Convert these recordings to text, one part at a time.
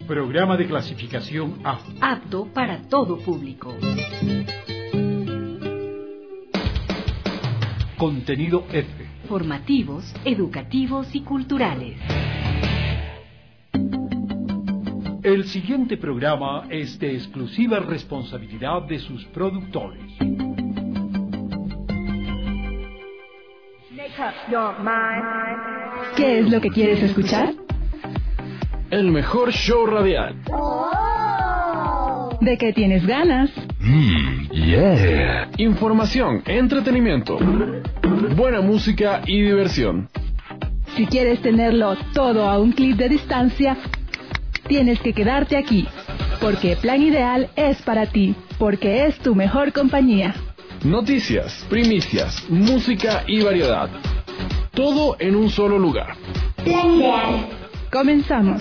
Programa de clasificación A. Apto para todo público. Contenido F. Formativos, educativos y culturales. El siguiente programa es de exclusiva responsabilidad de sus productores. ¿Qué es lo que quieres escuchar? El mejor show radial. ¿De qué tienes ganas? Yeah. Información, entretenimiento, buena música y diversión. Si quieres tenerlo todo a un clic de distancia, tienes que quedarte aquí, porque Plan Ideal es para ti, porque es tu mejor compañía. Noticias, primicias, música y variedad. Todo en un solo lugar. Plan Ideal. Comenzamos.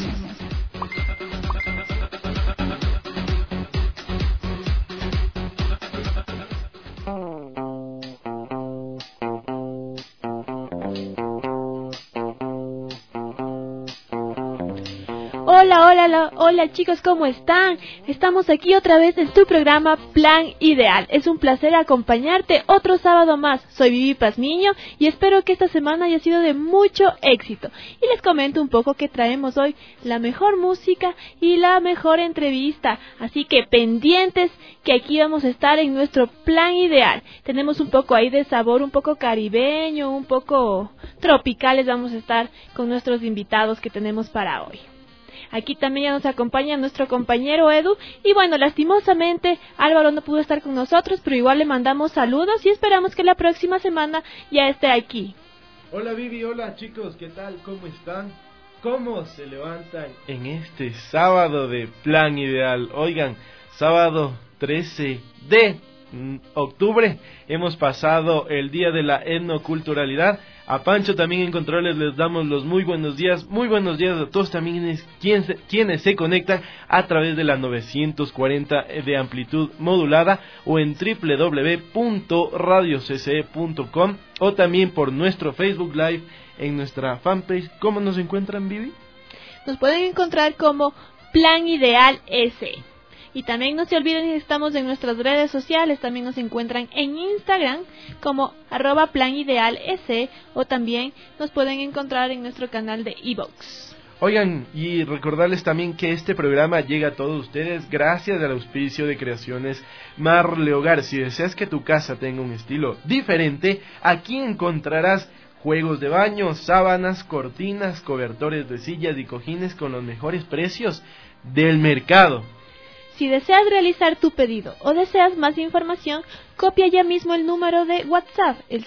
Hola chicos, ¿cómo están? Estamos aquí otra vez en tu programa Plan Ideal. Es un placer acompañarte otro sábado más. Soy Vivi Pazmiño y espero que esta semana haya sido de mucho éxito. Y les comento un poco que traemos hoy la mejor música y la mejor entrevista. Así que pendientes que aquí vamos a estar en nuestro Plan Ideal. Tenemos un poco ahí de sabor, un poco caribeño, un poco tropicales. Vamos a estar con nuestros invitados que tenemos para hoy. Aquí también ya nos acompaña nuestro compañero Edu. Y bueno, lastimosamente Álvaro no pudo estar con nosotros, pero igual le mandamos saludos y esperamos que la próxima semana ya esté aquí. Hola Vivi, hola chicos, ¿qué tal? ¿Cómo están? ¿Cómo se levantan en este sábado de Plan Ideal? Oigan, sábado 13 de octubre, hemos pasado el día de la etnoculturalidad. A Pancho también en controles les damos los muy buenos días a todos también quienes se conectan a través de la 940 de amplitud modulada o en www.radiocce.com o también por nuestro Facebook Live en nuestra fanpage. ¿Cómo nos encuentran, Vivi? Nos pueden encontrar como Plan Ideal S. Y también no se olviden que estamos en nuestras redes sociales, también nos encuentran en Instagram como @planideals o también nos pueden encontrar en nuestro canal de iVoox. Oigan, y recordarles también que este programa llega a todos ustedes gracias al auspicio de Creaciones Marle Hogar. Si deseas que tu casa tenga un estilo diferente, aquí encontrarás juegos de baño, sábanas, cortinas, cobertores de sillas y cojines con los mejores precios del mercado. Si deseas realizar tu pedido o deseas más información, copia ya mismo el número de WhatsApp, el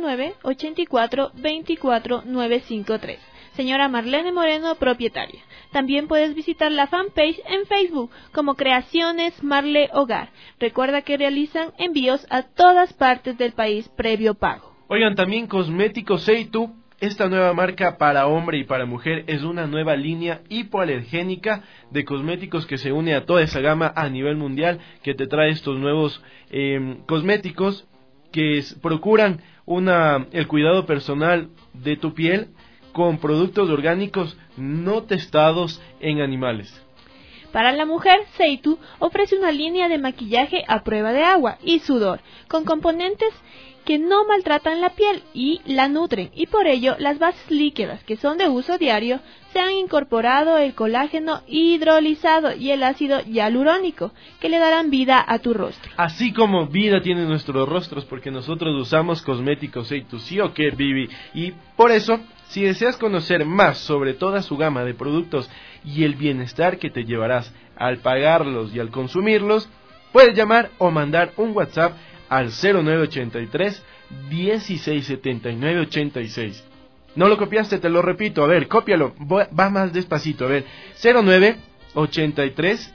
099-84-24-953. Señora Marlene Moreno, propietaria. También puedes visitar la fanpage en Facebook como Creaciones Marle Hogar. Recuerda que realizan envíos a todas partes del país previo pago. Oigan, también Cosméticos Seitu. Esta nueva marca para hombre y para mujer es una nueva línea hipoalergénica de cosméticos que se une a toda esa gama a nivel mundial, que te trae estos nuevos cosméticos que procuran el cuidado personal de tu piel con productos orgánicos no testados en animales. Para la mujer, Seitu ofrece una línea de maquillaje a prueba de agua y sudor, con componentes que no maltratan la piel y la nutren, y por ello las bases líquidas que son de uso diario se han incorporado el colágeno hidrolizado y el ácido hialurónico que le darán vida a tu rostro. Así como vida tienen nuestros rostros, porque nosotros usamos Cosméticos Seitu, ¿sí o qué, Vivi? Y por eso, si deseas conocer más sobre toda su gama de productos y el bienestar que te llevarás al pagarlos y al consumirlos, puedes llamar o mandar un WhatsApp al 0983 167986. ¿No lo copiaste? Te lo repito, a ver, cópialo, va más despacito, a ver, 0983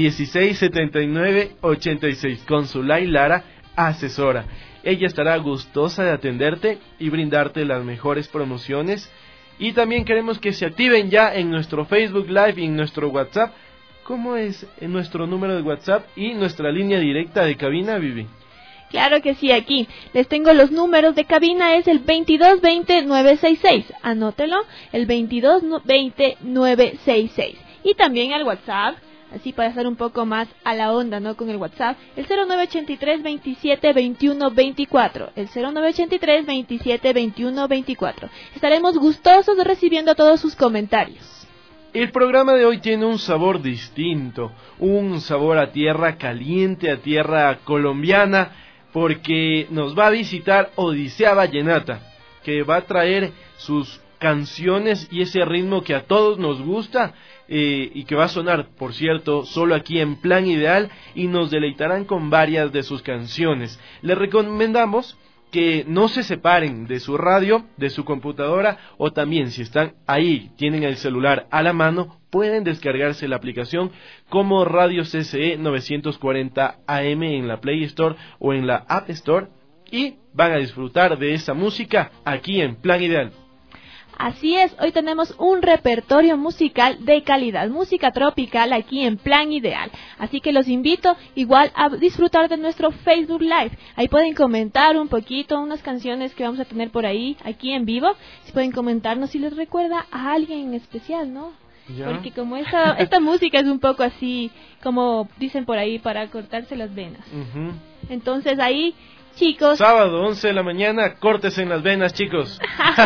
167986, con Zulay Lara, asesora. Ella estará gustosa de atenderte y brindarte las mejores promociones. Y también queremos que se activen ya en nuestro Facebook Live y en nuestro WhatsApp. ¿Cómo es nuestro número de WhatsApp y nuestra línea directa de cabina, Vivi? Claro que sí, aquí les tengo los números de cabina, es el 2220-966, anótelo, el 2220-966. Y también al WhatsApp, así para estar un poco más a la onda, ¿no? Con el WhatsApp, el 0983 27 21 24, el 0983 27 21 24. Estaremos gustosos de recibiendo todos sus comentarios. El programa de hoy tiene un sabor distinto, un sabor a tierra caliente, a tierra colombiana, porque nos va a visitar Odisea Vallenata, que va a traer sus canciones y ese ritmo que a todos nos gusta, y que va a sonar, por cierto, solo aquí en Plan Ideal, y nos deleitarán con varias de sus canciones. Les recomendamos que no se separen de su radio, de su computadora, o también si están ahí, tienen el celular a la mano, pueden descargarse la aplicación como Radio CCE 940 AM en la Play Store o en la App Store, y van a disfrutar de esa música aquí en Plan Ideal. Así es, hoy tenemos un repertorio musical de calidad, música tropical aquí en Plan Ideal. Así que los invito igual a disfrutar de nuestro Facebook Live. Ahí pueden comentar un poquito, unas canciones que vamos a tener por ahí, aquí en vivo. Si pueden comentarnos si les recuerda a alguien en especial, ¿no? ¿Ya? Porque como esta música es un poco así, como dicen por ahí, para cortarse las venas. Entonces ahí, chicos... Sábado, 11 de la mañana, córtese en las venas, chicos.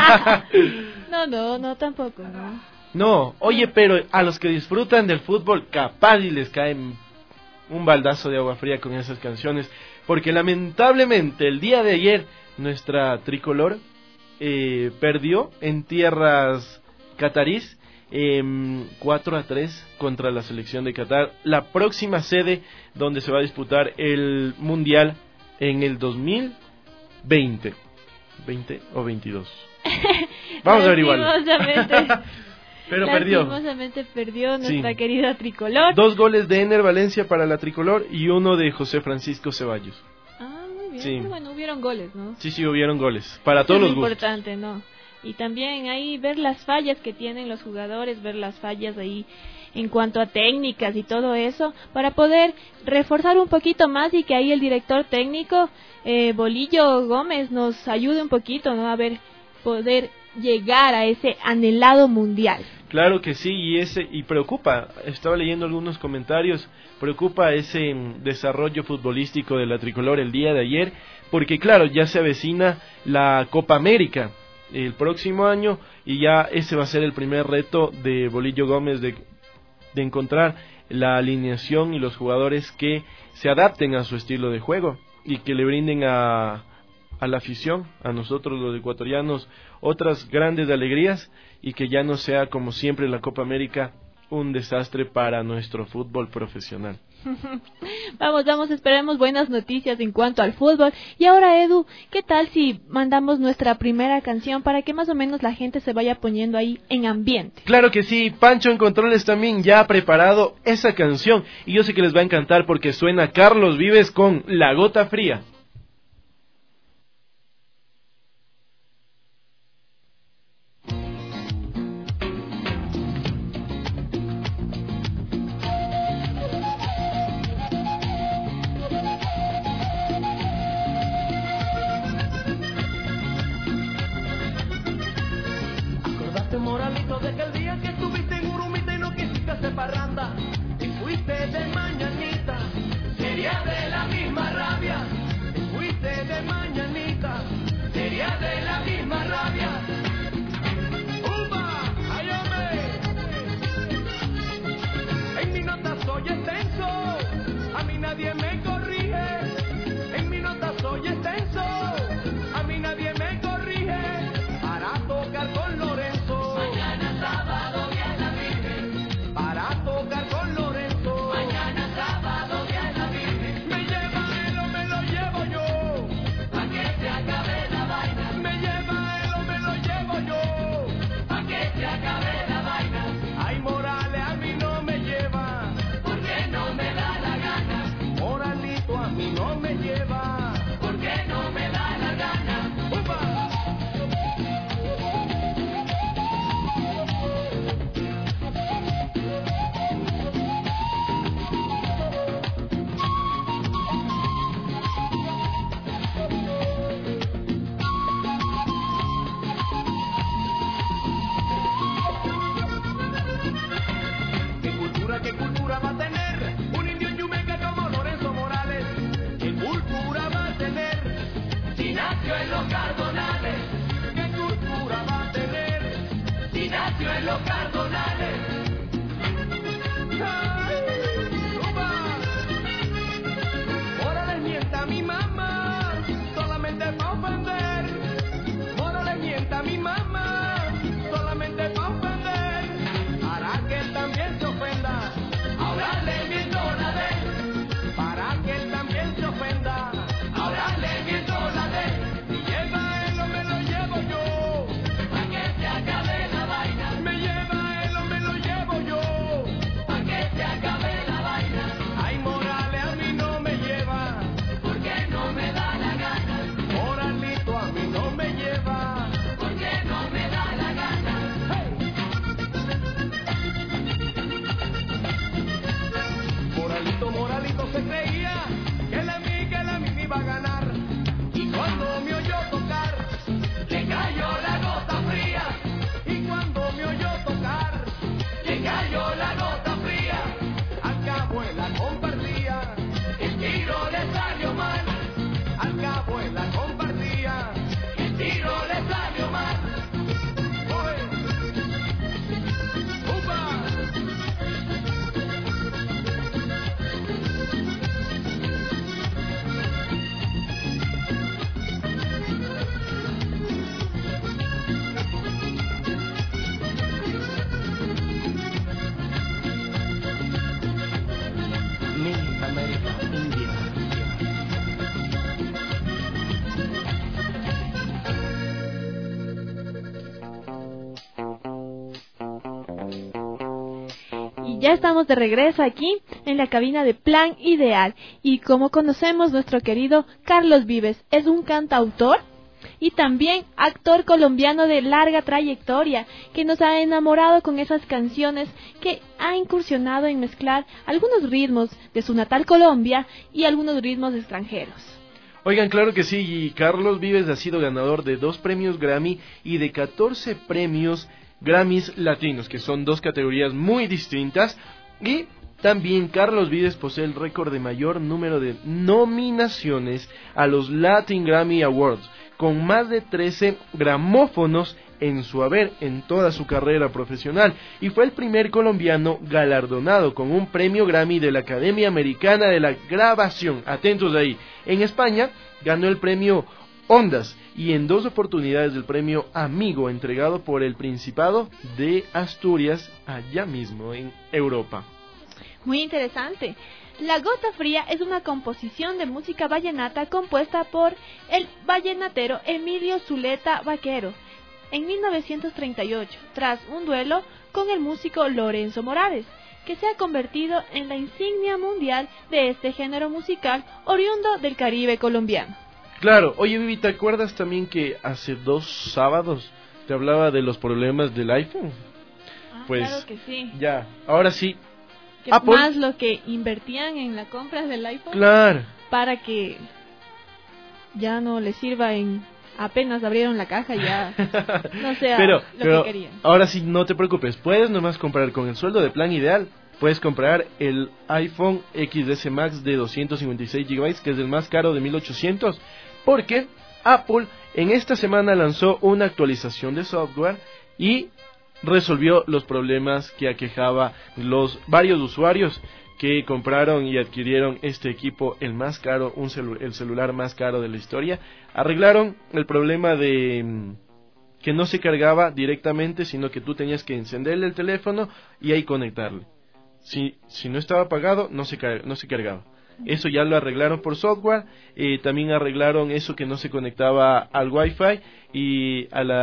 No, tampoco, no. No, oye, pero a los que disfrutan del fútbol, capaz y les cae un baldazo de agua fría con esas canciones, porque lamentablemente el día de ayer nuestra tricolor perdió en tierras catarís 4-3 contra la selección de Qatar, la próxima sede donde se va a disputar el Mundial en el 2020. ¿20 o 22? Vamos a averiguarlo. Pero perdió. Lastimosamente perdió nuestra querida tricolor. 2 goles de Ener Valencia para la tricolor y 1 de José Francisco Ceballos. Ah, muy bien. Sí. Bueno, hubieron goles, ¿no? Sí, hubieron goles. Para todos los gustos. Es importante, ¿no? Y también ahí ver las fallas que tienen los jugadores, ver las fallas ahí en cuanto a técnicas y todo eso, para poder reforzar un poquito más y que ahí el director técnico, Bolillo Gómez, nos ayude un poquito, ¿no? A ver, poder llegar a ese anhelado mundial. Claro que sí, y preocupa, estaba leyendo algunos comentarios, preocupa ese desarrollo futbolístico de la tricolor el día de ayer, porque claro, ya se avecina la Copa América el próximo año, y ya ese va a ser el primer reto de Bolillo Gómez de encontrar la alineación y los jugadores que se adapten a su estilo de juego y que le brinden a la afición, a nosotros los ecuatorianos, otras grandes alegrías, y que ya no sea como siempre la Copa América un desastre para nuestro fútbol profesional. Vamos, esperemos buenas noticias en cuanto al fútbol. Y ahora, Edu, ¿qué tal si mandamos nuestra primera canción para que más o menos la gente se vaya poniendo ahí en ambiente? Claro que sí, Pancho en Controles también ya ha preparado esa canción, y yo sé que les va a encantar porque suena Carlos Vives con La Gota Fría. Moralito, de aquel día que estuviste en Urumita y no quisiste hacer parranda y fuiste de mañanita, sería de la misma rabia, y fuiste de mañanita, sería de la misma rabia. ¡Upa! ¡Ay, hombre! En mi nota soy extenso, a mí nadie me corrige, en mi nota soy extenso, a mí nadie me corrige, para tocar con Lorenzo. Para tocar con los cardonales. Mora le mienta a mi mamá, solamente pa' ofender. Mora le mienta a mi mamá, solamente pa' ofender. Para que él también se ofenda, ahora le miento la de él. Para que él también se ofenda, ahora le miento la de él. Si lleva él o me lo llevo yo, pa' que se acabe la vaina. Me lleva él o me lo llevo yo, pa' que se acabe la vaina. Ay, Morales a mí no me lleva, porque no me da la gana. Moralito a mí no me lleva, porque no me da la gana. Hey. Moralito se creía que la mí me iba a ganar. Y cuando me oyó tocar, le cayó la gota fría. Y cuando me oyó tocar, le cayó la gota fría. Al cabo él la compartía, el tiro le salió mal. Al cabo él la compartía, el tiro le salió mal. Oye, ¡upa! Ya estamos de regreso aquí en la cabina de Plan Ideal y como conocemos nuestro querido Carlos Vives es un cantautor y también actor colombiano de larga trayectoria que nos ha enamorado con esas canciones que ha incursionado en mezclar algunos ritmos de su natal Colombia y algunos ritmos extranjeros. Oigan, claro que sí, y Carlos Vives ha sido ganador de 2 premios Grammy y de 14 premios Grammys latinos, que son 2 categorías muy distintas, y también Carlos Vives posee el récord de mayor número de nominaciones a los Latin Grammy Awards, con más de 13 gramófonos en su haber en toda su carrera profesional, y fue el primer colombiano galardonado con un premio Grammy de la Academia Americana de la Grabación. Atentos ahí. En España ganó el premio Ondas y en 2 oportunidades del premio Amigo entregado por el Principado de Asturias, allá mismo en Europa. Muy interesante. La Gota Fría es una composición de música vallenata compuesta por el vallenatero Emilio Zuleta Vaquero en 1938, tras un duelo con el músico Lorenzo Morales, que se ha convertido en la insignia mundial de este género musical oriundo del Caribe colombiano. Claro, oye Vivi, ¿te acuerdas también que hace 2 sábados te hablaba de los problemas del iPhone? Pues claro que sí. Ya, ahora sí. Que Apple, más lo que invertían en la compra del iPhone. Claro. Para que ya no les sirva en... Apenas abrieron la caja ya no sea pero que querían. Ahora sí, no te preocupes, puedes nomás comprar con el sueldo de Plan Ideal. Puedes comprar el iPhone XS Max de 256 GB, que es el más caro de 1800, porque Apple en esta semana lanzó una actualización de software y resolvió los problemas que aquejaba los varios usuarios que compraron y adquirieron este equipo, el más caro, el celular más caro de la historia. Arreglaron el problema de que no se cargaba directamente, sino que tú tenías que encenderle el teléfono y ahí conectarle. Si no estaba apagado, no se cargaba. Eso ya lo arreglaron por software. También arreglaron eso que no se conectaba al Wi-Fi y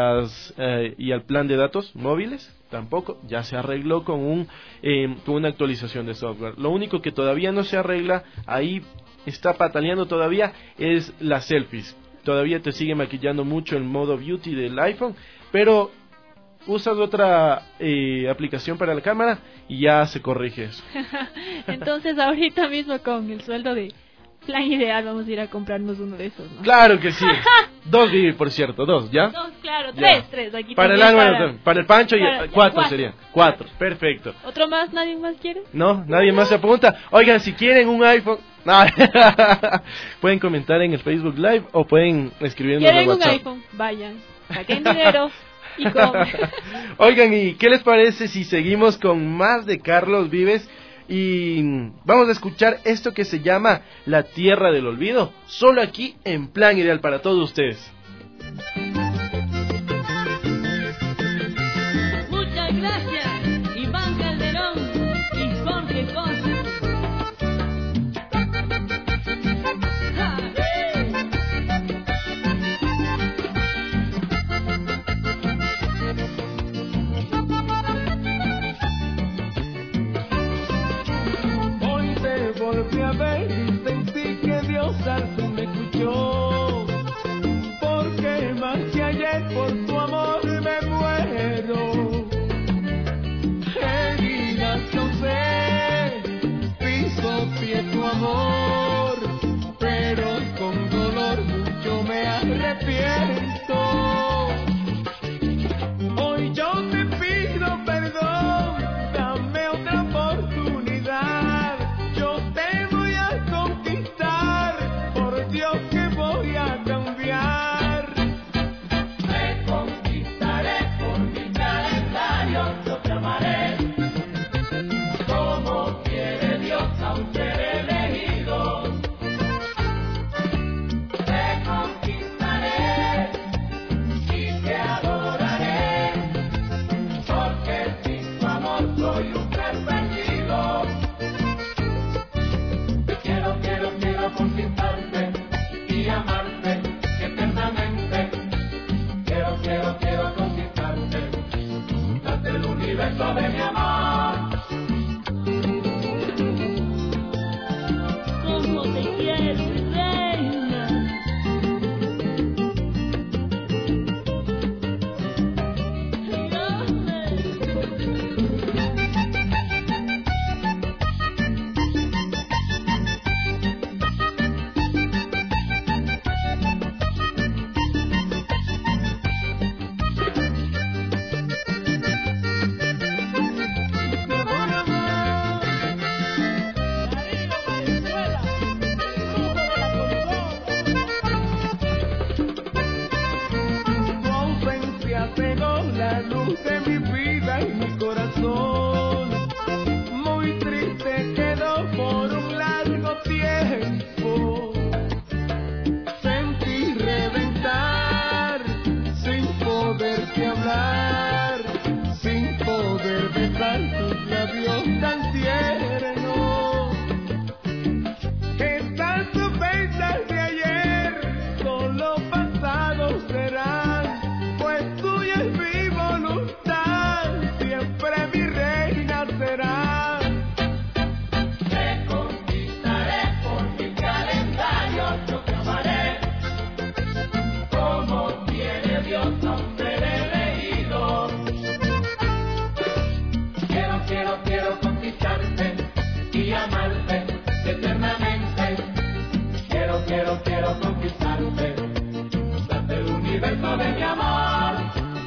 al plan de datos móviles. Tampoco, ya se arregló con una actualización de software. Lo único que todavía no se arregla, ahí está pataleando todavía, es las selfies. Todavía te sigue maquillando mucho el modo beauty del iPhone, pero usas otra aplicación para la cámara y ya se corrige eso. Entonces ahorita mismo con el sueldo de Plan Ideal vamos a ir a comprarnos uno de esos, ¿no? Claro que sí. 2 Vivi, por cierto, 2, ¿ya? 2, claro, Ya. 3. Aquí para el Álvaro, para el Pancho, y 4 serían. 4, perfecto. ¿Otro más? ¿Nadie más quiere? No, nadie más se apunta. Oigan, si quieren un iPhone, no. Pueden comentar en el Facebook Live o pueden escribirnos en ¿Quieren un WhatsApp. iPhone? Vayan, saquen dinero Y come. Oigan, ¿y qué les parece si seguimos con más de Carlos Vives? Y vamos a escuchar esto que se llama La Tierra del Olvido, solo aquí en Plan Ideal para todos ustedes. Muchas gracias, Iván Calderón y Jorge Costa. Hoy te volví a ver y sentí que Dios al fin me escuchó. Porque más que ayer por tu amor me muero. Heridas causé, pisoteé tu amor, pero con dolor mucho me arrepiento. Hoy yo te pido perdón, dame otra oportunidad. Yo te voy a conquistar, por Dios que voy a cambiar. Te conquistaré por mi calendario, yo te amaré. Como quiere Dios a un ser elegido. Te conquistaré y te adoraré, porque sin tu amor soy un ser perdido. Quiero conquistarte y amarte eternamente. Quiero conquistarte, darte el universo de mi amor. Como te quiero, mi reina. Tu ausencia cegó la luz de mi vida y mi corazón. Muy triste quedó por un largo tiempo. Sentí reventar sin poderte hablar, sin poder besar tus labios tan tiernos. Estas ofensas de ayer solo pasados serán, pues tuya es mi voluntad, siempre mi reina será. Te conquistaré por mi calendario, yo te amaré. Como quiere Dios a un ser elegido. Quiero conquistarte y amarte eternamente. Quiero conquistarte, darte el universo de mi amor.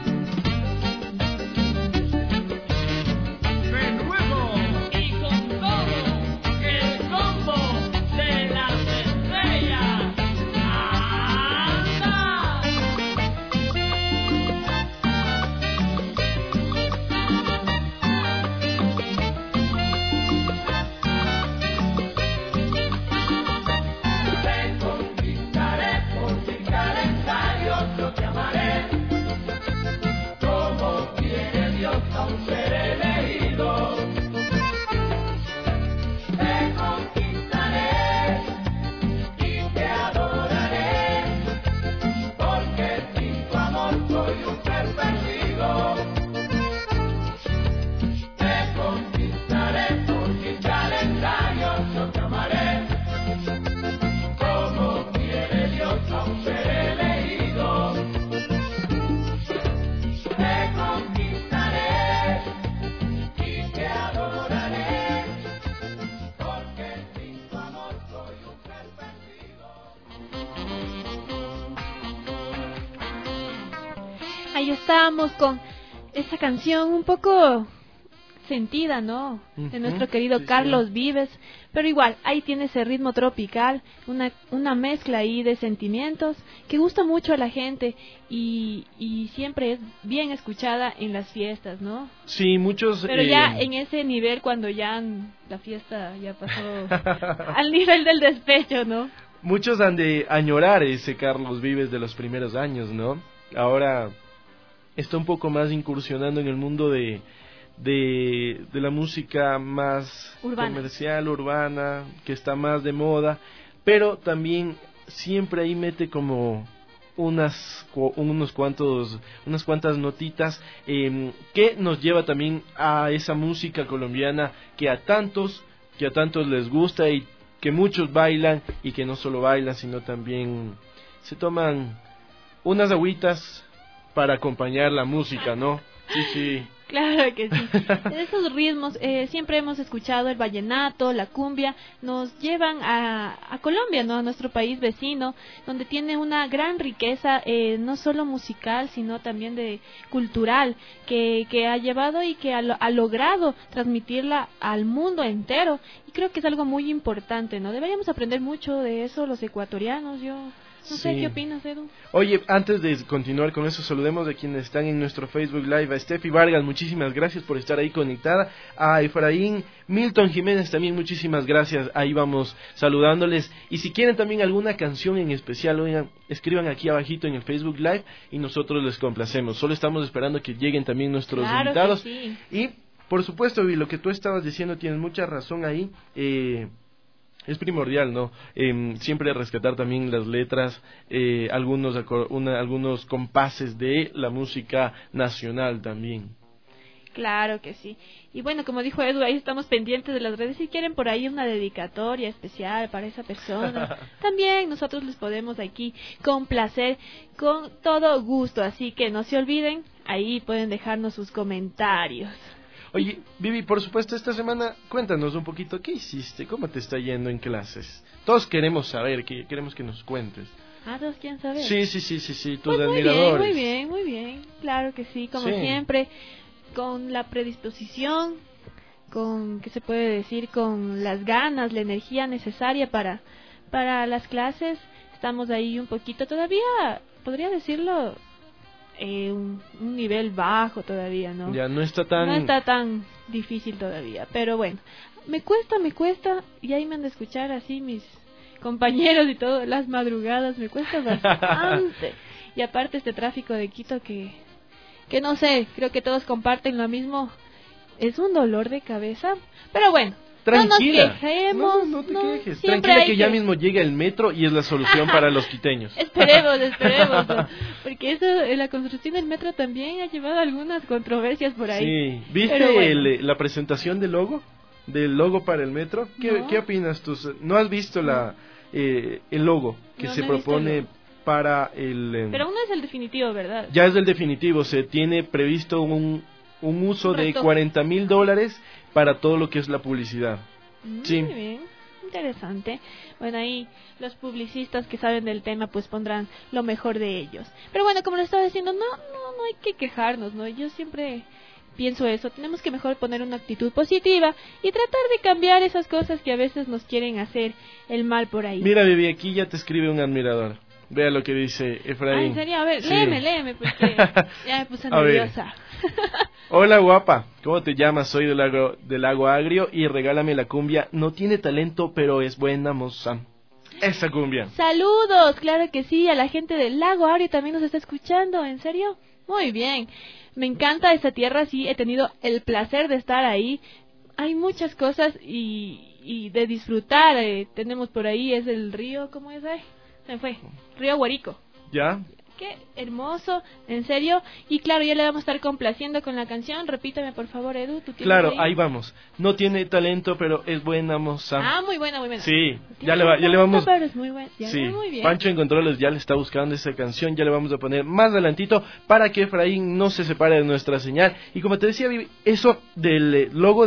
De nuevo Y con todo el combo de las estrellas. ¡Anda! te conquistaré por mi calendario, yo te amaré. Como quiere Dios a un ser elegido. Te conquistaré y te adoraré, porque sin tu amor soy un ser perdido. Te conquistaré por mi calendario, yo te amaré. Como quiere Dios a un ser elegido. Te conquistaré y te adoraré, porque sin tu amor soy un ser perdido. Ahí estábamos con esa canción un poco sentida, ¿no? De Ujú, nuestro querido sí, Carlos sí. Vives, pero igual, ahí tiene ese ritmo tropical, una mezcla ahí de sentimientos que gusta mucho a la gente y siempre es bien escuchada en las fiestas, ¿no? Sí, muchos... Pero ya en ese nivel, cuando ya la fiesta ya pasó al nivel del despecho, ¿no? Muchos han de añorar ese Carlos Vives de los primeros años, ¿no? Ahora está un poco más incursionando en el mundo de la música más Urbana. comercial, urbana, que está más de moda, pero también siempre ahí mete como unas cuantas notitas que nos lleva también a esa música colombiana que a tantos les gusta y que muchos bailan, y que no solo bailan sino también se toman unas agüitas para acompañar la música, ¿no? Sí, sí. Claro que sí. Esos ritmos, siempre hemos escuchado el vallenato, la cumbia, nos llevan a Colombia, ¿no? A nuestro país vecino, donde tiene una gran riqueza, no solo musical, sino también de cultural, que ha llevado y que ha logrado transmitirla al mundo entero. Y creo que es algo muy importante, ¿no? Deberíamos aprender mucho de eso los ecuatorianos, No sé, Sí. ¿qué opinas, Edu? Oye, antes de continuar con eso, saludemos a quienes están en nuestro Facebook Live. A Steffi Vargas, muchísimas gracias por estar ahí conectada. A Efraín Milton Jiménez también, muchísimas gracias. Ahí vamos saludándoles. Y si quieren también alguna canción en especial, oigan, escriban aquí abajito en el Facebook Live y nosotros les complacemos. Solo estamos esperando que lleguen también nuestros Claro invitados. que sí. Y, por supuesto, y lo que tú estabas diciendo, tienes mucha razón ahí. Es primordial, ¿no? Siempre rescatar también las letras, algunos compases de la música nacional también. Claro que sí. Y bueno, como dijo Edu, ahí estamos pendientes de las redes. Si quieren por ahí una dedicatoria especial para esa persona, también nosotros les podemos aquí complacer con todo gusto. Así que no se olviden, ahí pueden dejarnos sus comentarios. Oye, Vivi, por supuesto, esta semana cuéntanos un poquito qué hiciste, cómo te está yendo en clases. Todos queremos saber, queremos que nos cuentes. ¿Todos quieren saber? Sí, tus Pues admiradores. muy bien, claro que sí, como Sí. siempre, con la predisposición, con, ¿qué se puede decir? Con las ganas, la energía necesaria para las clases. Estamos ahí un poquito todavía, podría decirlo, un nivel bajo todavía, ¿no? Ya no está tan... No está tan difícil todavía, pero bueno, me cuesta, y ahí me han de escuchar así mis compañeros y todo, las madrugadas, me cuesta bastante. Y aparte este tráfico de Quito que no sé, creo que todos comparten lo mismo, es un dolor de cabeza, pero bueno. Tranquila. No nos quejemos. No te quejes. Siempre Tranquila hay que ya mismo llega el metro y es la solución para los quiteños. Esperemos, ¿no? Porque eso, la construcción del metro también ha llevado algunas controversias por ahí. Sí. ¿Viste Pero bueno. la presentación del logo? Del logo para el metro. No. ¿Qué opinas tú? ¿No has visto el logo que No, se no he visto el propone logo. para el... Pero aún no es el definitivo, ¿verdad? Ya es del definitivo. Se tiene previsto un uso de Resto. $40,000 para todo lo que es la publicidad. Sí. Muy bien, interesante. Bueno, ahí los publicistas que saben del tema pues pondrán lo mejor de ellos. Pero bueno, como lo estaba diciendo, no hay que quejarnos, ¿no? Yo siempre pienso eso, tenemos que mejor poner una actitud positiva y tratar de cambiar esas cosas que a veces nos quieren hacer el mal por ahí. Mira, Vivi, aquí ya te escribe un admirador. Vea lo que dice Efraín. ¿En serio? A ver, Sí. léeme, porque ya me puse A ver. nerviosa. Hola guapa, ¿cómo te llamas? Soy del Lago Agrio y regálame la cumbia. No tiene talento, pero es buena moza. Esa cumbia. Saludos, claro que sí, a la gente del Lago Agrio también nos está escuchando, ¿en serio? Muy bien, me encanta esa tierra, sí, he tenido el placer de estar ahí. Hay muchas cosas y de disfrutar, tenemos por ahí, es el río, ¿cómo es ahí? Se me fue, Río Guarico. ¿Ya? Qué hermoso, en serio. Y claro, ya le vamos a estar complaciendo con la canción. Repítame, por favor, Edu. ¿tú tienes Claro, ahí vamos. No tiene talento, pero es buena moza. Ah, muy buena, muy buena. Sí, Tiene ya le vamos... pero es muy buena. Sí, Muy bien. Pancho en Controles ya le está buscando esa canción, ya le vamos a poner más adelantito para que Efraín no se separe de nuestra señal. Y como te decía, Vivi, eso del logo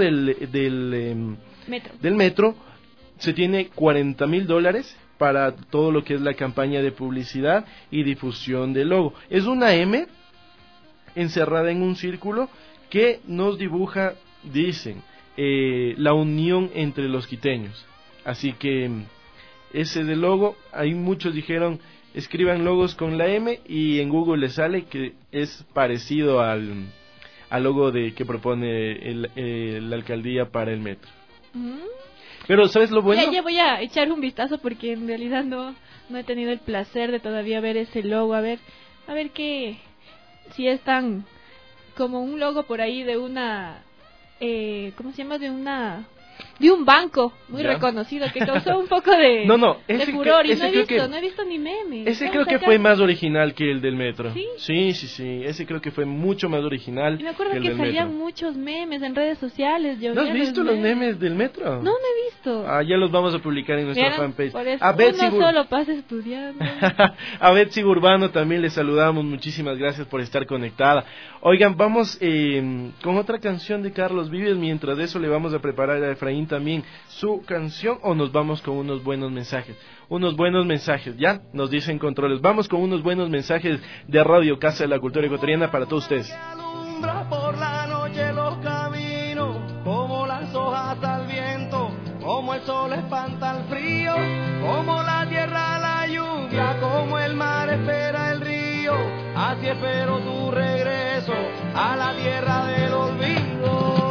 del metro, se tiene $40,000 para todo lo que es la campaña de publicidad y difusión del logo. Es una M encerrada en un círculo que nos dibuja dicen, la unión entre los quiteños. Así que ese de logo, hay muchos dijeron, escriban logos con la M, y en Google les sale que es parecido al logo que propone la alcaldía para el metro. Pero ¿sabes lo bueno? Ya voy a echar un vistazo porque en realidad no he tenido el placer de todavía ver ese logo, a ver qué, si es tan como un logo por ahí de una ¿cómo se llama? De un banco muy reconocido que causó un poco de furor, y no he visto ni memes. Ese creo que fue más original que el del metro. Sí, ese creo que fue mucho más original. Y me acuerdo que salían muchos memes en redes sociales. ¿No has visto los memes del metro? No he visto. Ya los vamos a publicar en nuestra fanpage. Por eso, uno solo pasa estudiando. A Betsy Urbano también le saludamos, muchísimas gracias por estar conectada. Oigan, vamos con otra canción de Carlos Vives. Mientras de eso le vamos a preparar a Efraín también su canción, o nos vamos con unos buenos mensajes. Ya nos dicen controles. Vamos con unos buenos mensajes de Radio Casa de la Cultura Ecuatoriana para todos ustedes. Alumbra por la noche los caminos, como las hojas al viento, como el sol espanta el frío, como la tierra la lluvia, como el mar espera el río. Así espero tu regreso a la tierra del olvido.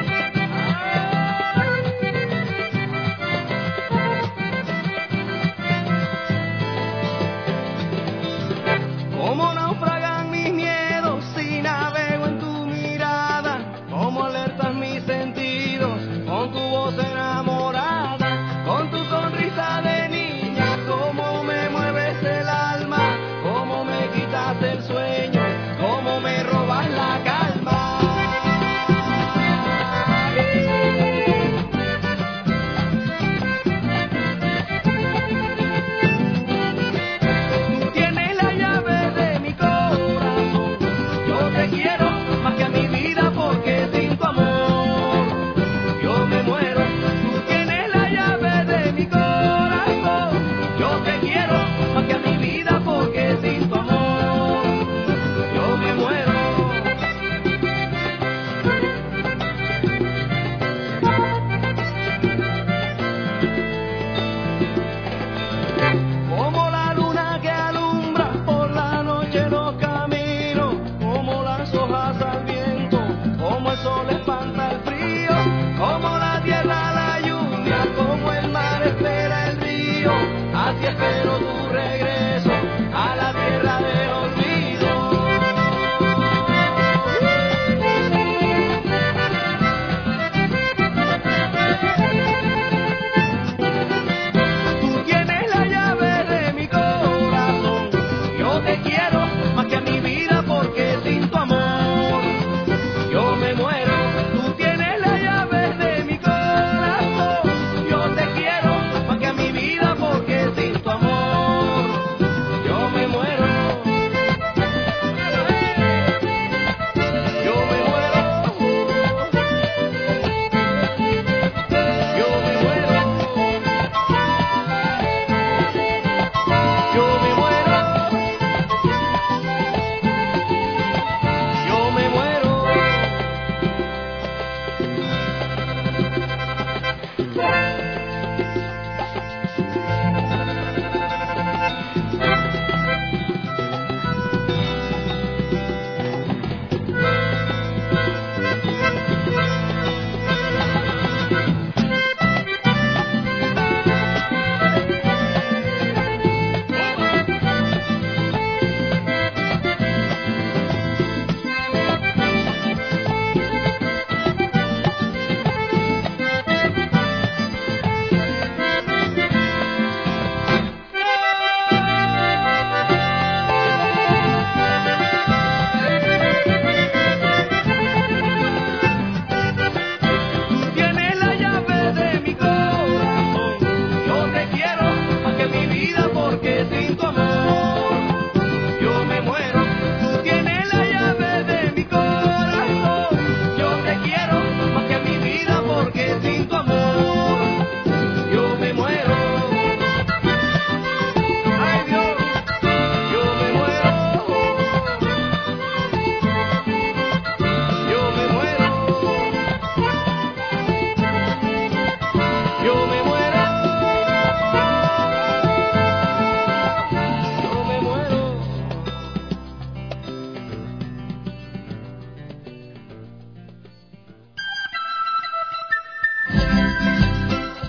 Como naufragan mis miedos si navego en tu mirada, como alertas mis sentidos con tu voz enamorada, con tu sonrisa de niña, como me mueves el alma, como me quitas el sueño, como me robas la calma. Sol espanta el frío, como la tierra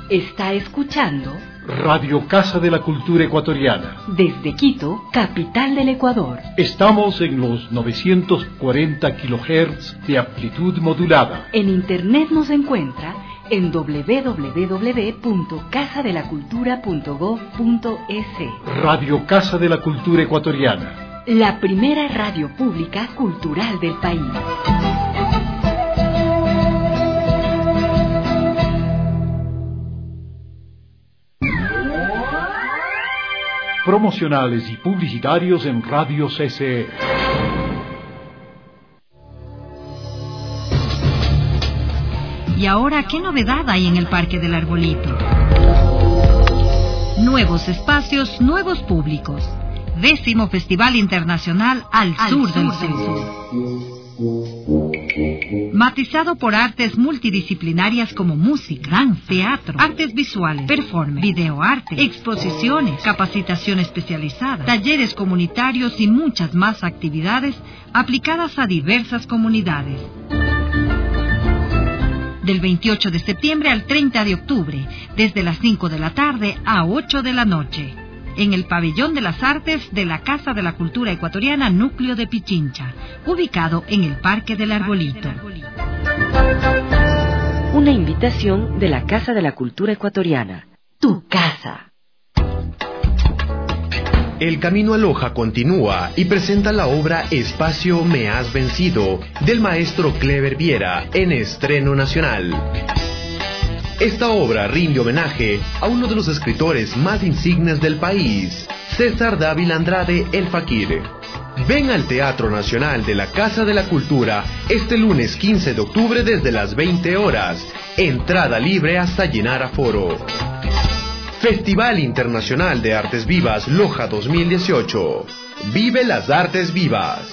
Está escuchando Radio Casa de la Cultura Ecuatoriana. desde Quito, capital del Ecuador. Estamos en los 940 kHz de amplitud modulada. En internet nos encuentra en www.casadelacultura.gov.es. Radio Casa de la Cultura Ecuatoriana. La primera radio pública cultural del país. Promocionales y publicitarios en Radio CCE. Y ahora, ¿qué novedad hay en el Parque del Arbolito? Nuevos espacios, nuevos públicos. 10º Festival Internacional al Sur del Sur. Matizado por artes multidisciplinarias como música, danza, teatro, artes visuales, performance, videoarte, exposiciones, capacitación especializada, talleres comunitarios y muchas más actividades aplicadas a diversas comunidades. Del 28 de septiembre al 30 de octubre, desde las 5 de la tarde a 8 de la noche. En el Pabellón de las Artes de la Casa de la Cultura Ecuatoriana Núcleo de Pichincha, ubicado en el Parque del Arbolito. Una invitación de la Casa de la Cultura Ecuatoriana. Tu casa. El Camino a Loja continúa y presenta la obra Espacio Me Has Vencido, del maestro Clever Viera, en estreno nacional. Esta obra rinde homenaje a uno de los escritores más insignes del país, César Dávila Andrade, el Fakir. Ven al Teatro Nacional de la Casa de la Cultura este lunes 15 de octubre desde las 20 horas. Entrada libre hasta llenar aforo. Festival Internacional de Artes Vivas Loja 2018. Vive las artes vivas.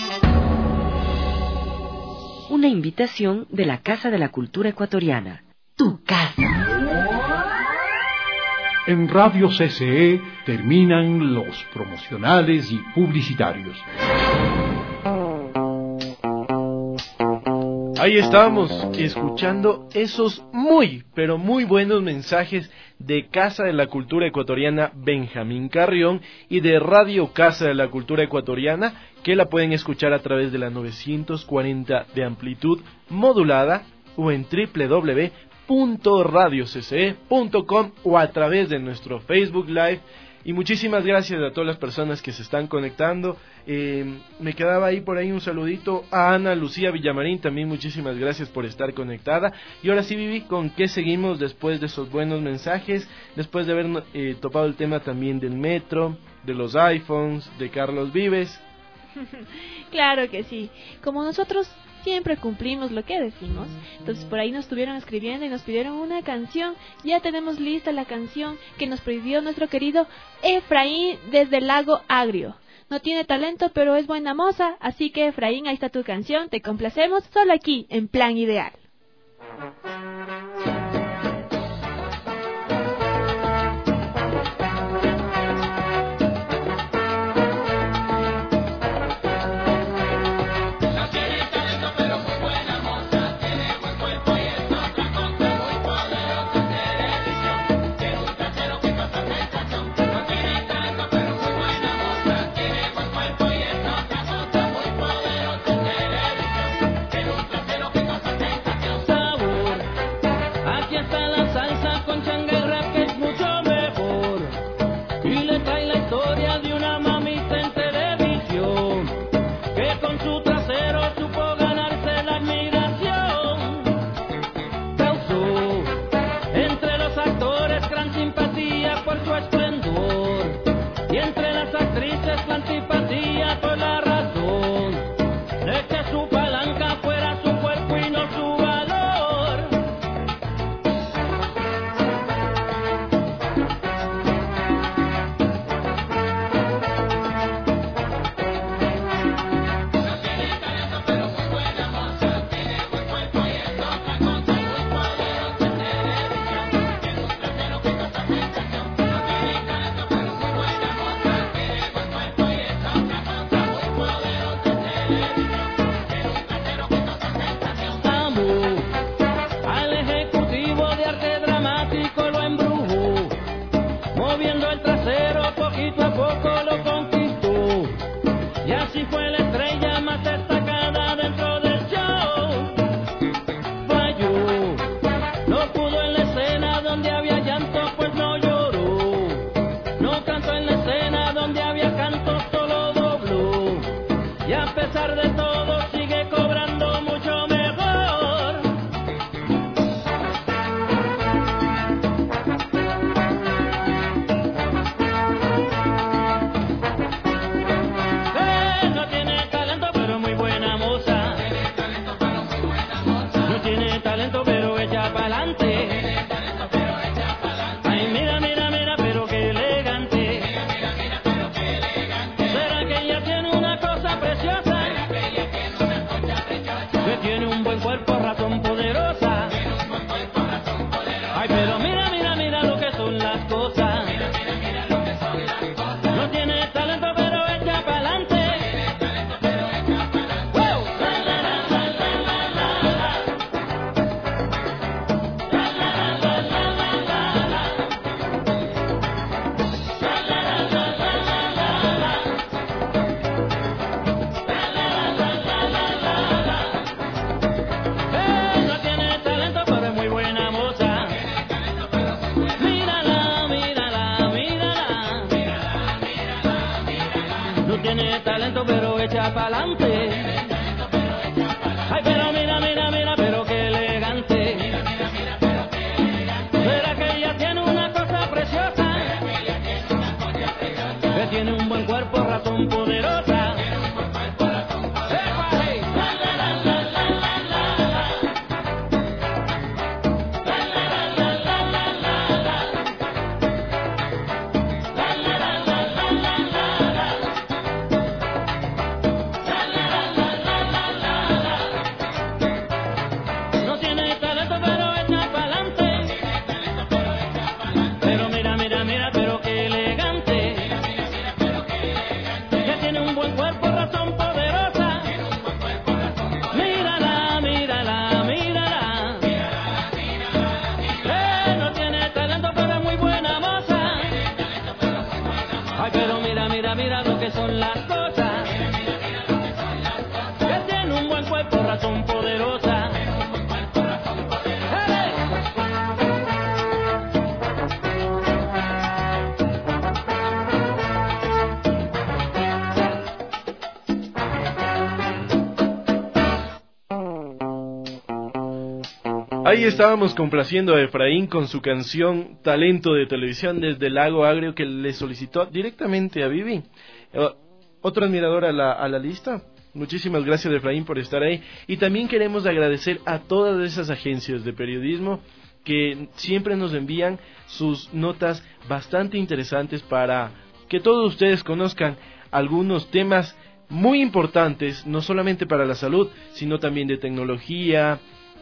Una invitación de la Casa de la Cultura Ecuatoriana. Tu casa. En Radio CCE terminan los promocionales y publicitarios. Ahí estamos, escuchando esos muy, pero muy buenos mensajes de Casa de la Cultura Ecuatoriana Benjamín Carrión y de Radio Casa de la Cultura Ecuatoriana, que la pueden escuchar a través de la 940 de amplitud modulada o en www.radiocce.com o a través de nuestro Facebook Live. Y muchísimas gracias a todas las personas que se están conectando. Me quedaba ahí por ahí un saludito a Ana Lucía Villamarín, también muchísimas gracias por estar conectada. Y ahora sí, Vivi, ¿con qué seguimos después de esos buenos mensajes? Después de haber topado el tema también del metro, de los iPhones, de Carlos Vives. Claro que sí. Como nosotros siempre cumplimos lo que decimos, entonces por ahí nos estuvieron escribiendo y nos pidieron una canción. Ya tenemos lista la canción que nos pidió nuestro querido Efraín desde el Lago Agrio. No tiene talento, pero es buena moza, así que Efraín, ahí está tu canción, te complacemos solo aquí en Plan Ideal. en la escena donde había llanto, pues no lloró. No canto en la escena donde había canto, solo dobló. Y a pesar de todo sigue cobrando mucho mejor. No tiene talento pero muy buena moza. No tiene talento pero echa pa'lante. Ay, mira, mira, mira, pero qué elegante. ¿Será que ella tiene una cosa preciosa? Que tiene un buen cuerpo, razón poderosa. Ay, pero mira, mira, mira lo que son las cosas. No tiene talento pero echa pa'lante. ¡Wow! No tiene talento pero es muy buena moza. Mírala, mírala, mírala. No tiene talento pero echa pa'lante. Ay, pero mira, mira, mira, pero qué elegante. ¿Será que ella tiene una cosa preciosa? Que tiene un buen cuerpo, razón poderosa. ¡Epa, hey! No tiene talento pero echa pa'lante. Pero mira, mira, mira, pero qué elegante. Que tiene un buen cuerpo, razón poderosa. Mírala, mírala, mírala. No tiene talento pero es muy buena moza. Ay, pero mira, mira, mira lo que son las cosas. Que tiene un buen cuerpo, razón poderosa. Ahí estábamos complaciendo a Efraín con su canción Talento de Televisión desde el Lago Agrio, que le solicitó directamente a Vivi. Otro admirador a la lista. Muchísimas gracias, Efraín, por estar ahí. Y también queremos agradecer a todas esas agencias de periodismo que siempre nos envían sus notas bastante interesantes para que todos ustedes conozcan algunos temas muy importantes, no solamente para la salud, sino también de tecnología,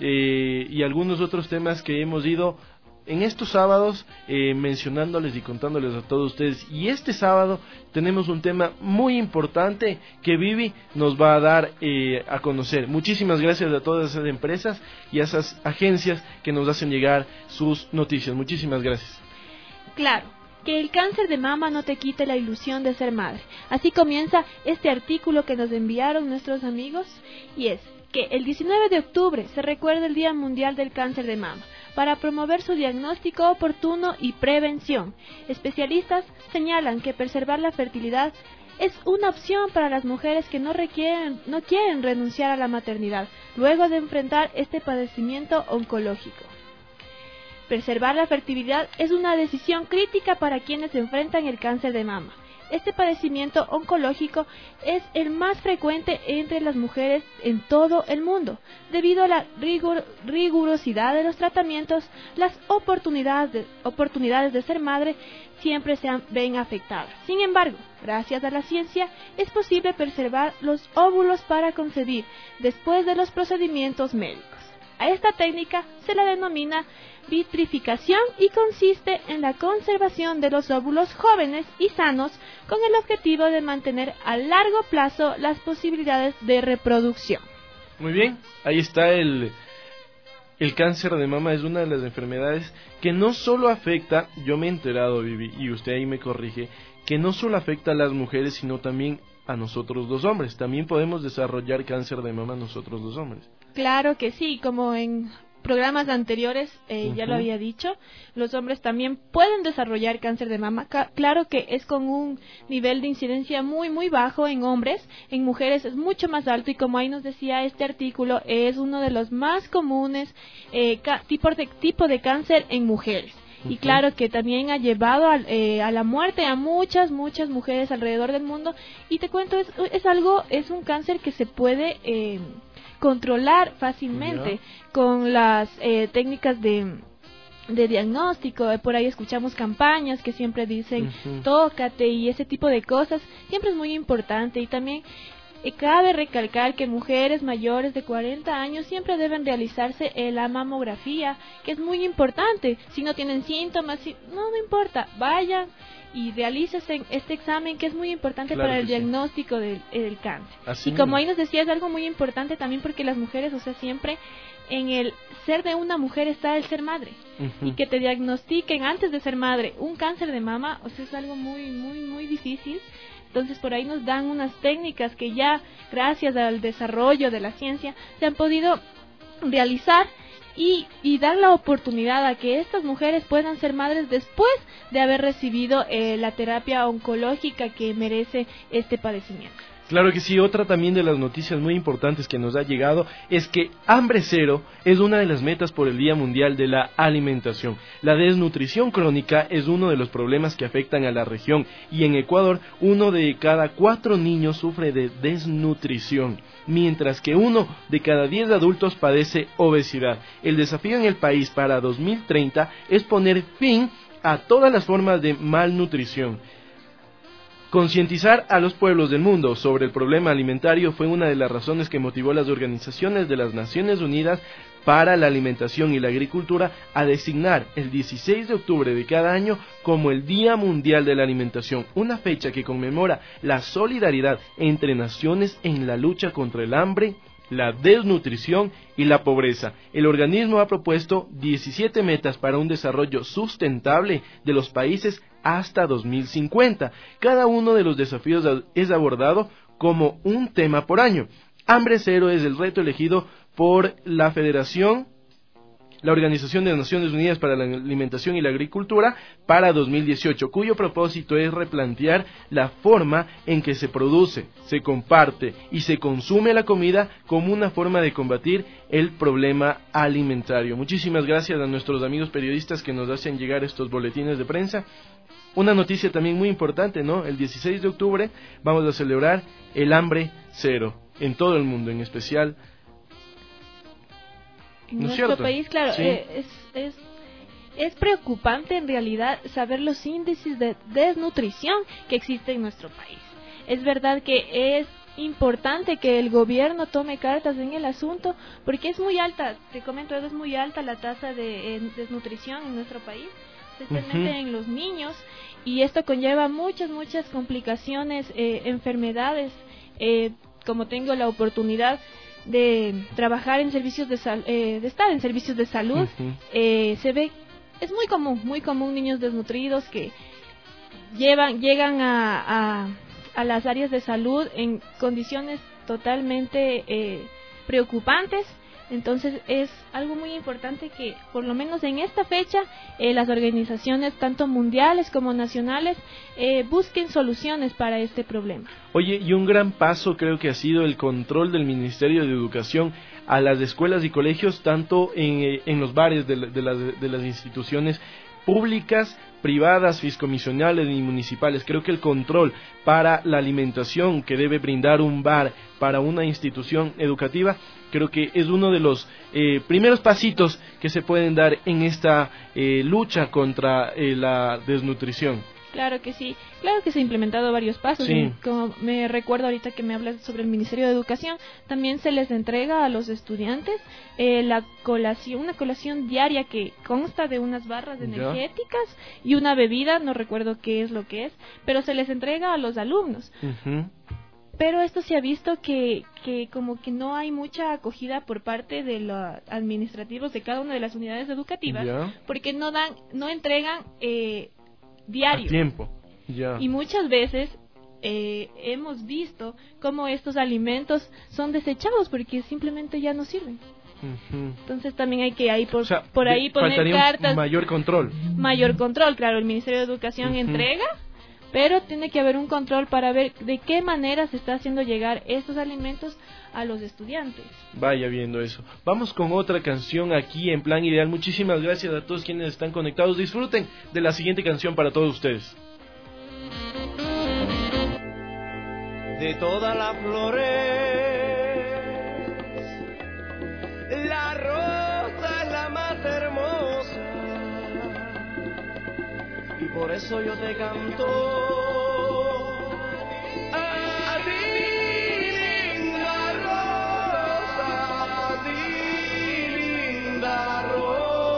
y algunos otros temas que hemos ido en estos sábados mencionándoles y contándoles a todos ustedes. Y este sábado tenemos un tema muy importante que Vivi nos va a dar a conocer. Muchísimas gracias a todas esas empresas y a esas agencias que nos hacen llegar sus noticias. Muchísimas gracias. Claro, que el cáncer de mama no te quite la ilusión de ser madre. Así comienza este artículo que nos enviaron nuestros amigos, y es que el 19 de octubre se recuerda el Día Mundial del Cáncer de Mama, para promover su diagnóstico oportuno y prevención. Especialistas señalan que preservar la fertilidad es una opción para las mujeres que no quieren renunciar a la maternidad, luego de enfrentar este padecimiento oncológico. Preservar la fertilidad es una decisión crítica para quienes enfrentan el cáncer de mama. Este padecimiento oncológico es el más frecuente entre las mujeres en todo el mundo. Debido a la rigurosidad de los tratamientos, las oportunidades de ser madre siempre se ven afectadas. Sin embargo, gracias a la ciencia, es posible preservar los óvulos para concebir después de los procedimientos médicos. A esta técnica se la denomina vitrificación y consiste en la conservación de los óvulos jóvenes y sanos con el objetivo de mantener a largo plazo las posibilidades de reproducción. Muy bien, ahí está el cáncer de mama. Es una de las enfermedades que no solo afecta, yo me he enterado, Vivi, y usted ahí me corrige, que no solo afecta a las mujeres, sino también a nosotros los hombres. También podemos desarrollar cáncer de mama nosotros los hombres. Claro que sí, como en programas anteriores ya lo había dicho, los hombres también pueden desarrollar cáncer de mama. Claro que es con un nivel de incidencia muy muy bajo en hombres, en mujeres es mucho más alto, y como ahí nos decía este artículo, es uno de los más comunes tipo de cáncer en mujeres. Y claro que también ha llevado a la muerte a muchas mujeres alrededor del mundo. Y te cuento, es un cáncer que se puede controlar fácilmente con las técnicas de diagnóstico. Por ahí escuchamos campañas que siempre dicen tócate y ese tipo de cosas, siempre es muy importante. Y también cabe recalcar que mujeres mayores de 40 años siempre deben realizarse la mamografía, que es muy importante. Si no tienen síntomas, no importa, vayan y realícese este examen, que es muy importante para el diagnóstico del cáncer. Así y como ahí nos decía, es algo muy importante también porque las mujeres, o sea, siempre en el ser de una mujer está el ser madre. Y que te diagnostiquen antes de ser madre un cáncer de mama, o sea, es algo muy difícil. Entonces por ahí nos dan unas técnicas que ya gracias al desarrollo de la ciencia se han podido realizar y dar la oportunidad a que estas mujeres puedan ser madres después de haber recibido la terapia oncológica que merece este padecimiento. Claro que sí. Otra también de las noticias muy importantes que nos ha llegado es que hambre cero es una de las metas por el Día Mundial de la Alimentación. La desnutrición crónica es uno de los problemas que afectan a la región, y en Ecuador 1 de cada 4 niños sufre de desnutrición, mientras que 1 de cada 10 adultos padece obesidad. El desafío en el país para 2030 es poner fin a todas las formas de malnutrición. Concientizar a los pueblos del mundo sobre el problema alimentario fue una de las razones que motivó a las organizaciones de las Naciones Unidas para la Alimentación y la Agricultura a designar el 16 de octubre de cada año como el Día Mundial de la Alimentación, una fecha que conmemora la solidaridad entre naciones en la lucha contra el hambre, la desnutrición y la pobreza. El organismo ha propuesto 17 metas para un desarrollo sustentable de los países hasta 2050. Cada uno de los desafíos es abordado como un tema por año. Hambre cero es el reto elegido por la Organización de las Naciones Unidas para la Alimentación y la Agricultura para 2018, cuyo propósito es replantear la forma en que se produce, se comparte y se consume la comida como una forma de combatir el problema alimentario. Muchísimas gracias a nuestros amigos periodistas que nos hacen llegar estos boletines de prensa. Una noticia también muy importante, ¿no? El 16 de octubre vamos a celebrar el hambre cero en todo el mundo, en especial en nuestro país, claro. Sí. Es preocupante en realidad saber los índices de desnutrición que existen en nuestro país. Es verdad que es importante que el gobierno tome cartas en el asunto, porque es muy alta, te comento, es muy alta la tasa de desnutrición en nuestro país, especialmente en los niños, y esto conlleva muchas complicaciones, enfermedades. Como tengo la oportunidad de trabajar en servicios de estar en servicios de salud, se ve, es muy común niños desnutridos que llegan a las áreas de salud en condiciones totalmente preocupantes. Entonces es algo muy importante que por lo menos en esta fecha las organizaciones tanto mundiales como nacionales busquen soluciones para este problema. Oye, y un gran paso creo que ha sido el control del Ministerio de Educación a las escuelas y colegios, tanto en los bares de las instituciones públicas, privadas, fiscomisionales y municipales. Creo que el control para la alimentación que debe brindar un bar para una institución educativa, creo que es uno de los primeros pasitos que se pueden dar en esta lucha contra la desnutrición. Claro que sí, claro que se han implementado varios pasos. Sí. Como me recuerdo ahorita que me hablas sobre el Ministerio de Educación, también se les entrega a los estudiantes una colación diaria que consta de unas barras energéticas y una bebida, no recuerdo qué es lo que es, pero se les entrega a los alumnos. Pero esto se ha visto que como que no hay mucha acogida por parte de los administrativos de cada una de las unidades educativas, porque no entregan diario. A tiempo. Y muchas veces hemos visto cómo estos alimentos son desechados porque simplemente ya no sirven. Entonces también hay que ahí por ahí poner faltaría cartas. Mayor control, claro, el Ministerio de Educación entrega, pero tiene que haber un control para ver de qué manera se está haciendo llegar estos alimentos a los estudiantes. Vaya viendo eso. Vamos con otra canción aquí en Plan Ideal. Muchísimas gracias a todos quienes están conectados. Disfruten de la siguiente canción para todos ustedes. De todas las flores, la rosa es la más hermosa, y por eso yo te canto a ti, linda rosa, a ti, linda rosa.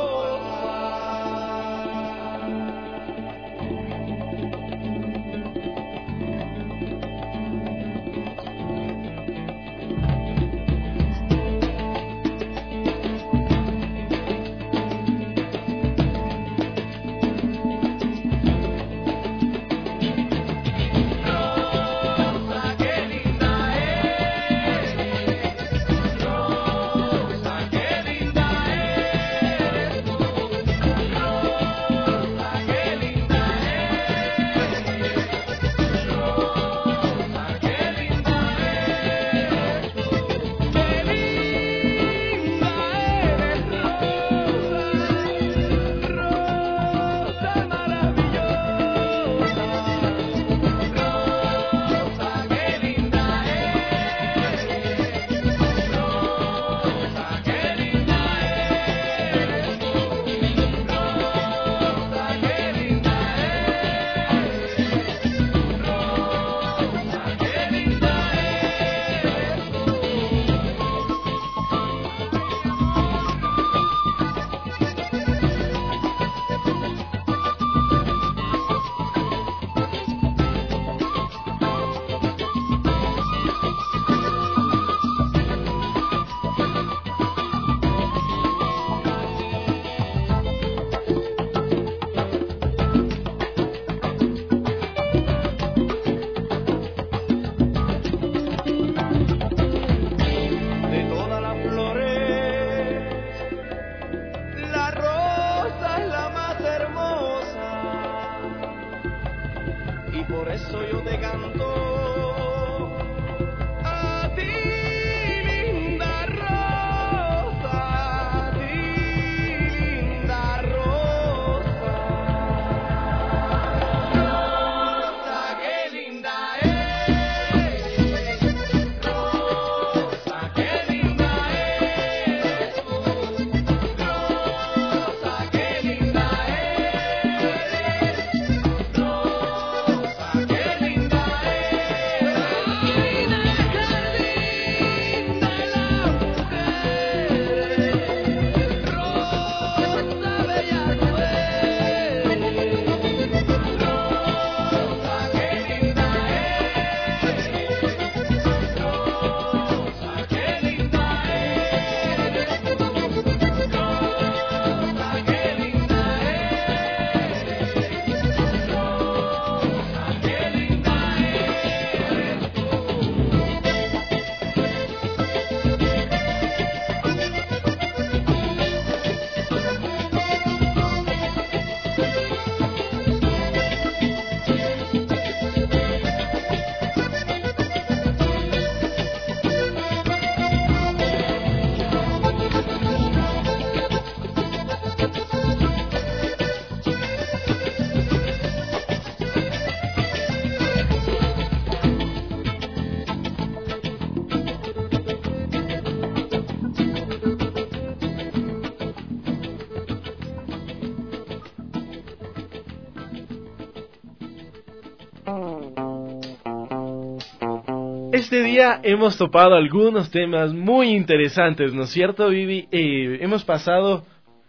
Este día hemos topado algunos temas muy interesantes, ¿no es cierto, Vivi? Hemos pasado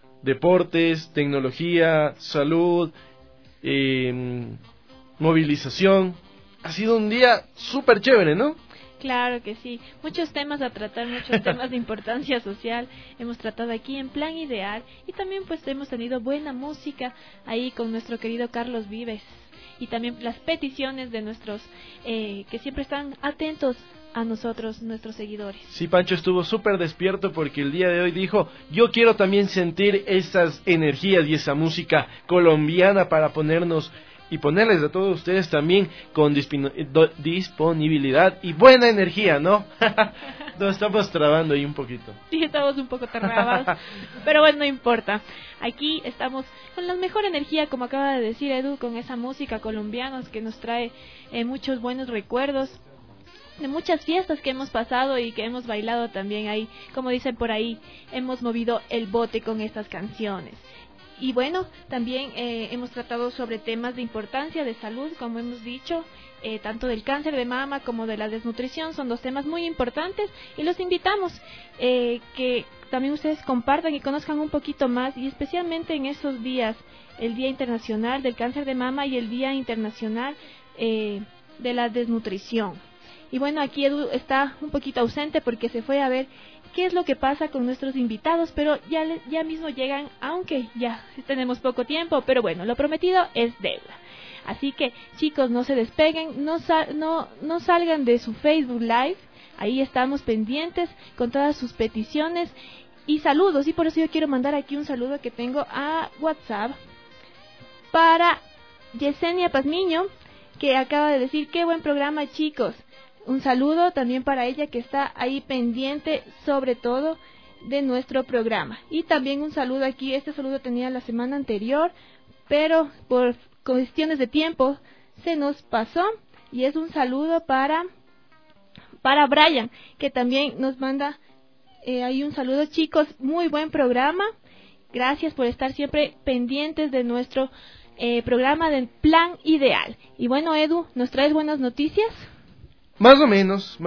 deportes, tecnología, salud, movilización. Ha sido un día súper chévere, ¿no? Claro que sí, muchos temas a tratar, muchos temas de importancia social hemos tratado aquí en Plan Ideal, y también pues hemos tenido buena música ahí con nuestro querido Carlos Vives, y también las peticiones de nuestros que siempre están atentos a nosotros, nuestros seguidores. Sí, Pancho estuvo súper despierto porque el día de hoy dijo, yo quiero también sentir esas energías y esa música colombiana para ponernos y ponerles a todos ustedes también con disponibilidad y buena energía, ¿no? Nos estamos trabando ahí un poquito. Sí, estamos un poco trabados, pero bueno, no importa. Aquí estamos con la mejor energía, como acaba de decir Edu, con esa música colombiana que nos trae muchos buenos recuerdos de muchas fiestas que hemos pasado y que hemos bailado también ahí. Como dicen por ahí, hemos movido el bote con estas canciones. Y bueno, también hemos tratado sobre temas de importancia, de salud, como hemos dicho, tanto del cáncer de mama como de la desnutrición, son dos temas muy importantes y los invitamos que también ustedes compartan y conozcan un poquito más, y especialmente en esos días, el Día Internacional del Cáncer de Mama y el Día Internacional de la Desnutrición. Y bueno, aquí Edu está un poquito ausente porque se fue a ver qué es lo que pasa con nuestros invitados, pero ya mismo llegan, aunque ya tenemos poco tiempo, pero bueno, lo prometido es deuda. Así que, chicos, no se despeguen, no salgan de su Facebook Live, ahí estamos pendientes con todas sus peticiones y saludos, y por eso yo quiero mandar aquí un saludo que tengo a WhatsApp para Yesenia Pazmiño, que acaba de decir, qué buen programa, chicos. Un saludo también para ella que está ahí pendiente sobre todo de nuestro programa. Y también un saludo aquí, este saludo tenía la semana anterior, pero por cuestiones de tiempo se nos pasó. Y es un saludo para Brian, que también nos manda ahí un saludo, chicos, muy buen programa. Gracias por estar siempre pendientes de nuestro programa del Plan Ideal. Y bueno, Edu, ¿nos traes buenas noticias? Más o menos.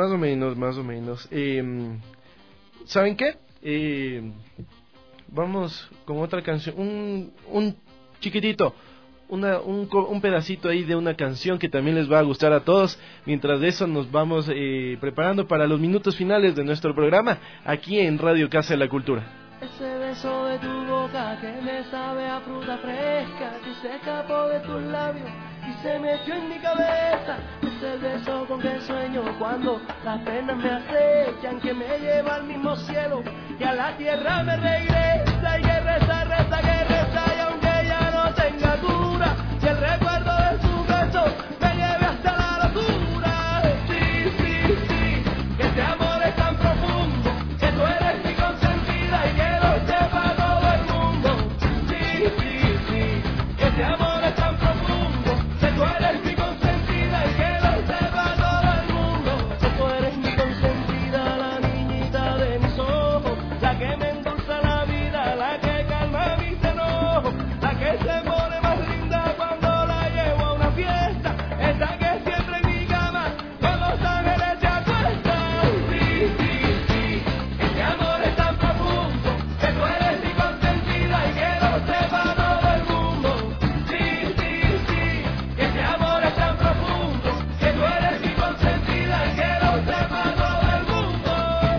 ¿Saben qué? Vamos con otra canción, un chiquitito, un pedacito ahí de una canción que también les va a gustar a todos. Mientras de eso nos vamos preparando para los minutos finales de nuestro programa aquí en Radio Casa de la Cultura. Ese beso de tu boca que me sabe a fruta fresca, que se escapó de tus labios y se metió en mi cabeza. Es el beso con que sueño cuando las penas me acechan, que me lleva al mismo cielo y a la tierra me regresa. Y que reza, y aunque ya no tenga cura, y el recuerdo de su beso me lleve hasta la locura. Sí, que este amor es tan profundo, que tú eres mi consentida y que lo sepa todo el mundo. Sí, que este amor es tan profundo, que tú eres mi consentida y que lo sepa todo el mundo. Que tú eres mi consentida, la niñita de mis ojos, la que me endulza la vida, la que calma mis enojos, la que se pone más linda cuando la llevo a una fiesta, esa que siempre en mi cama con los ángeles se acuesta. Sí, este amor es tan profundo, que tú eres mi consentida y que lo sepa todo el mundo. Sí, que este amor es tan profundo, que tú eres mi consentida y que lo sepa todo el mundo.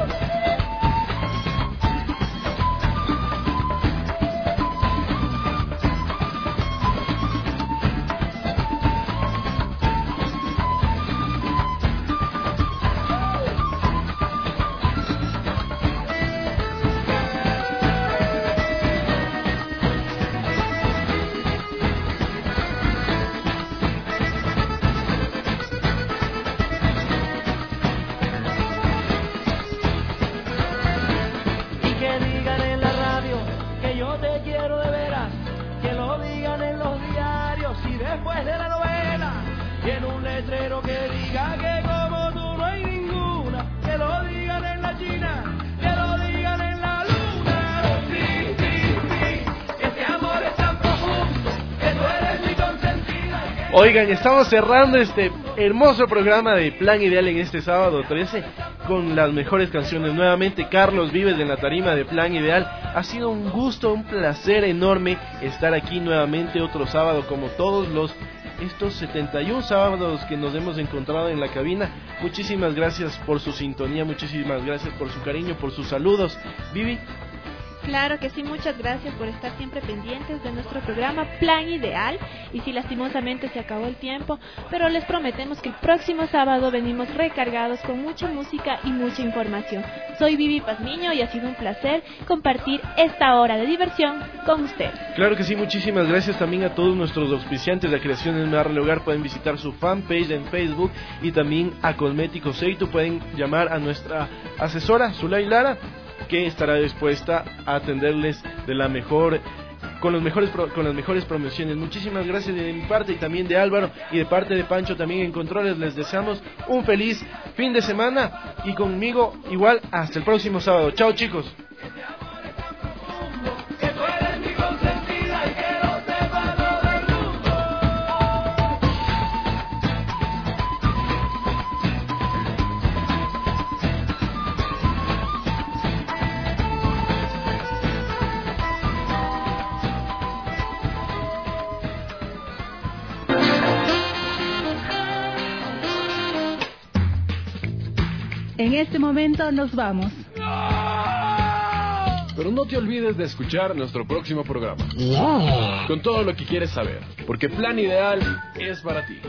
Y que digan en la radio que yo te quiero de veras, que lo digan en los diarios y después de la novela, y en un letrero que diga que como tú no hay ninguna, que lo digan en la China, que lo digan en la luna. Sí, este amor es tan profundo, que tú eres mi consentida. Oigan, estamos cerrando este hermoso programa de Plan Ideal en este sábado 13 con las mejores canciones. Nuevamente Carlos Vives en la tarima de Plan Ideal. Ha sido un gusto, un placer enorme estar aquí nuevamente otro sábado, como todos estos 71 sábados que nos hemos encontrado en la cabina. Muchísimas gracias por su sintonía, muchísimas gracias por su cariño, por sus saludos. Vivi. Claro que sí, muchas gracias por estar siempre pendientes de nuestro programa Plan Ideal. Y sí, lastimosamente se acabó el tiempo, pero les prometemos que el próximo sábado venimos recargados con mucha música y mucha información. Soy Vivi Pazmiño y ha sido un placer compartir esta hora de diversión con usted. Claro que sí, muchísimas gracias también a todos nuestros auspiciantes de Creaciones Medarle Hogar. Pueden visitar su fanpage en Facebook y también a Cosméticos Eitu. Pueden llamar a nuestra asesora, Zulay Lara, que estará dispuesta a atenderles de la mejor, con las mejores promociones. Muchísimas gracias de mi parte y también de Álvaro y de parte de Pancho también en controles. Les deseamos un feliz fin de semana y conmigo igual hasta el próximo sábado. Chao, chicos. En este momento nos vamos. Pero no te olvides de escuchar nuestro próximo programa. Con todo lo que quieres saber. Porque Plan Ideal es para ti.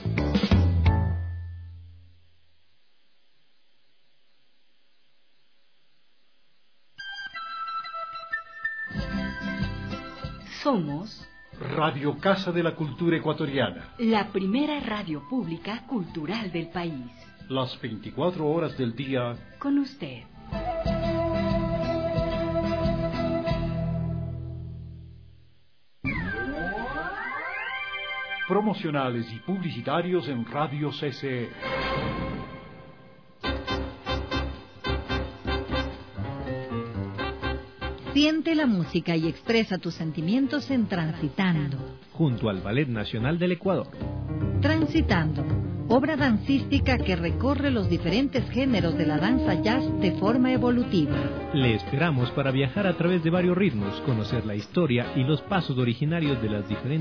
Somos Radio Casa de la Cultura Ecuatoriana. la primera radio pública cultural del país. Las 24 horas del día. Con usted. Promocionales y publicitarios en Radio CCE. Siente la música y expresa tus sentimientos en Transitando. Junto al Ballet Nacional del Ecuador. Transitando, obra dancística que recorre los diferentes géneros de la danza jazz de forma evolutiva. Le esperamos para viajar a través de varios ritmos, conocer la historia y los pasos originarios de las diferentes